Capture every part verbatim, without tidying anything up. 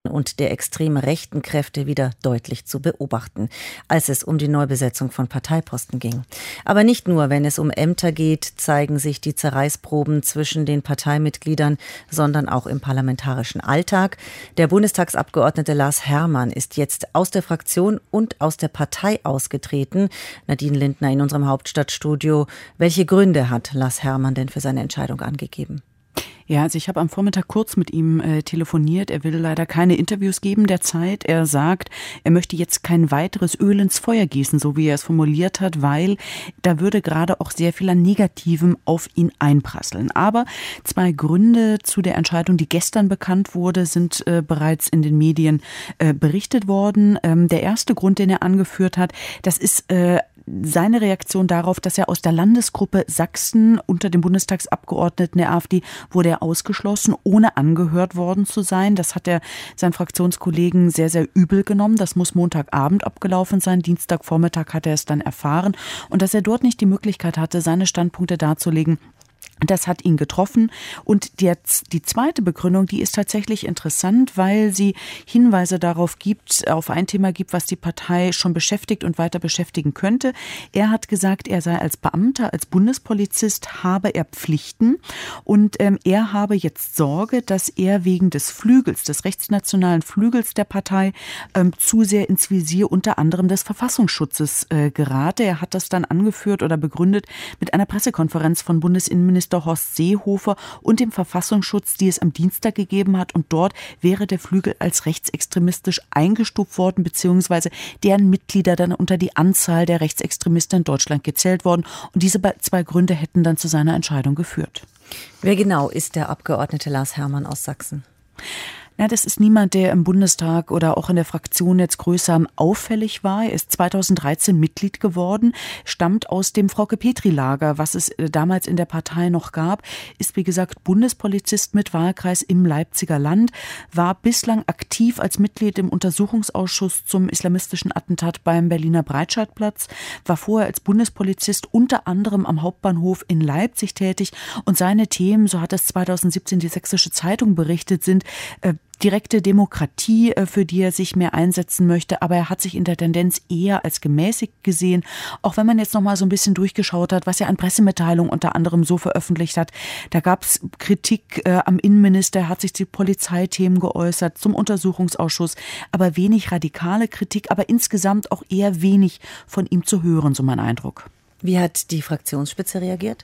und der extrem rechten Kräfte wieder deutlich zu beobachten, als es um die Neubesetzung von Parteiposten ging. Aber nicht nur, wenn es um Ämter geht, zeigen sich die Zerreißproben zwischen den Parteimitgliedern, sondern auch im parlamentarischen Alltag. Der Bundestagsabgeordnete Lars Hermann ist jetzt aus der Fraktion und aus der Partei ausgetreten. Nadine Lindner in unserem Hauptstadtstudio. Welche Gründe hat Lars Hermann denn für seine Entscheidung angegeben? Ja, also ich habe am Vormittag kurz mit ihm äh, telefoniert. Er will leider keine Interviews geben derzeit. Er sagt, er möchte jetzt kein weiteres Öl ins Feuer gießen, so wie er es formuliert hat, weil da würde gerade auch sehr viel an Negativem auf ihn einprasseln. Aber zwei Gründe zu der Entscheidung, die gestern bekannt wurde, sind äh, bereits in den Medien äh, berichtet worden. Ähm, der erste Grund, den er angeführt hat, das ist äh, seine Reaktion darauf, dass er aus der Landesgruppe Sachsen unter den Bundestagsabgeordneten der AfD wurde er ausgeschlossen, ohne angehört worden zu sein. Das hat er seinen Fraktionskollegen sehr, sehr übel genommen. Das muss Montagabend abgelaufen sein. Dienstagvormittag hat er es dann erfahren. Und dass er dort nicht die Möglichkeit hatte, seine Standpunkte darzulegen, das hat ihn getroffen. Und die, die zweite Begründung, die ist tatsächlich interessant, weil sie Hinweise darauf gibt, auf ein Thema gibt, was die Partei schon beschäftigt und weiter beschäftigen könnte. Er hat gesagt, er sei als Beamter, als Bundespolizist, habe er Pflichten und ähm, er habe jetzt Sorge, dass er wegen des Flügels, des rechtsnationalen Flügels der Partei ähm, zu sehr ins Visier unter anderem des Verfassungsschutzes äh, gerate. Er hat das dann angeführt oder begründet mit einer Pressekonferenz von Bundesinnenminister Horst Seehofer und dem Verfassungsschutz, die es am Dienstag gegeben hat. Und dort wäre der Flügel als rechtsextremistisch eingestuft worden, beziehungsweise deren Mitglieder dann unter die Anzahl der Rechtsextremisten in Deutschland gezählt worden. Und diese zwei Gründe hätten dann zu seiner Entscheidung geführt. Wer genau ist der Abgeordnete Lars Hermann aus Sachsen? Ja, das ist niemand, der im Bundestag oder auch in der Fraktion jetzt größer auffällig war. Er ist zweitausenddreizehn Mitglied geworden, stammt aus dem Frauke-Petry-Lager, was es damals in der Partei noch gab, ist wie gesagt Bundespolizist mit Wahlkreis im Leipziger Land, war bislang aktiv als Mitglied im Untersuchungsausschuss zum islamistischen Attentat beim Berliner Breitscheidplatz, war vorher als Bundespolizist unter anderem am Hauptbahnhof in Leipzig tätig und seine Themen, so hat es zweitausendsiebzehn die Sächsische Zeitung berichtet, sind äh, direkte Demokratie, für die er sich mehr einsetzen möchte, aber er hat sich in der Tendenz eher als gemäßigt gesehen, auch wenn man jetzt noch mal so ein bisschen durchgeschaut hat, was er an Pressemitteilungen unter anderem so veröffentlicht hat. Da gab es Kritik äh, am Innenminister, er hat sich zu Polizeithemen geäußert, zum Untersuchungsausschuss, aber wenig radikale Kritik, aber insgesamt auch eher wenig von ihm zu hören, so mein Eindruck. Wie hat die Fraktionsspitze reagiert?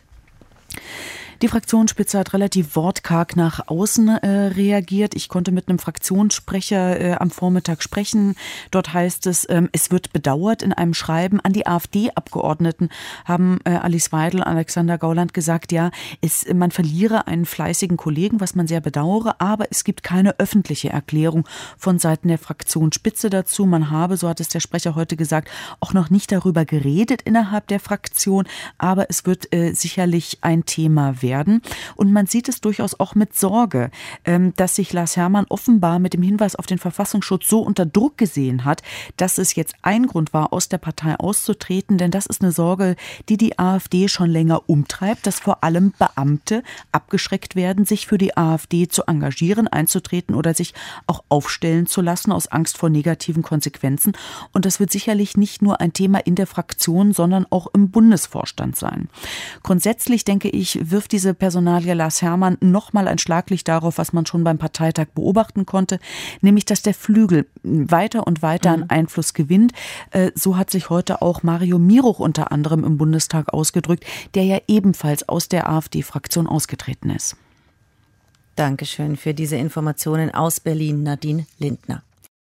Die Fraktionsspitze hat relativ wortkarg nach außen äh, reagiert. Ich konnte mit einem Fraktionssprecher äh, am Vormittag sprechen. Dort heißt es, ähm, es wird bedauert. In einem Schreiben an die AfD-Abgeordneten haben äh, Alice Weidel und Alexander Gauland gesagt, ja, es, man verliere einen fleißigen Kollegen, was man sehr bedauere, aber es gibt keine öffentliche Erklärung von Seiten der Fraktionsspitze dazu. Man habe, so hat es der Sprecher heute gesagt, auch noch nicht darüber geredet innerhalb der Fraktion, aber es wird äh, sicherlich ein Thema werden. werden. Und man sieht es durchaus auch mit Sorge, dass sich Lars Hermann offenbar mit dem Hinweis auf den Verfassungsschutz so unter Druck gesehen hat, dass es jetzt ein Grund war, aus der Partei auszutreten. Denn das ist eine Sorge, die die AfD schon länger umtreibt, dass vor allem Beamte abgeschreckt werden, sich für die AfD zu engagieren, einzutreten oder sich auch aufstellen zu lassen aus Angst vor negativen Konsequenzen. Und das wird sicherlich nicht nur ein Thema in der Fraktion, sondern auch im Bundesvorstand sein. Grundsätzlich, denke ich, wirft diese Personalie Lars Hermann nochmal ein Schlaglicht darauf, was man schon beim Parteitag beobachten konnte, nämlich, dass der Flügel weiter und weiter an Einfluss gewinnt. So hat sich heute auch Mario Miruch unter anderem im Bundestag ausgedrückt, der ja ebenfalls aus der AfD-Fraktion ausgetreten ist. Dankeschön für diese Informationen aus Berlin, Nadine Lindner.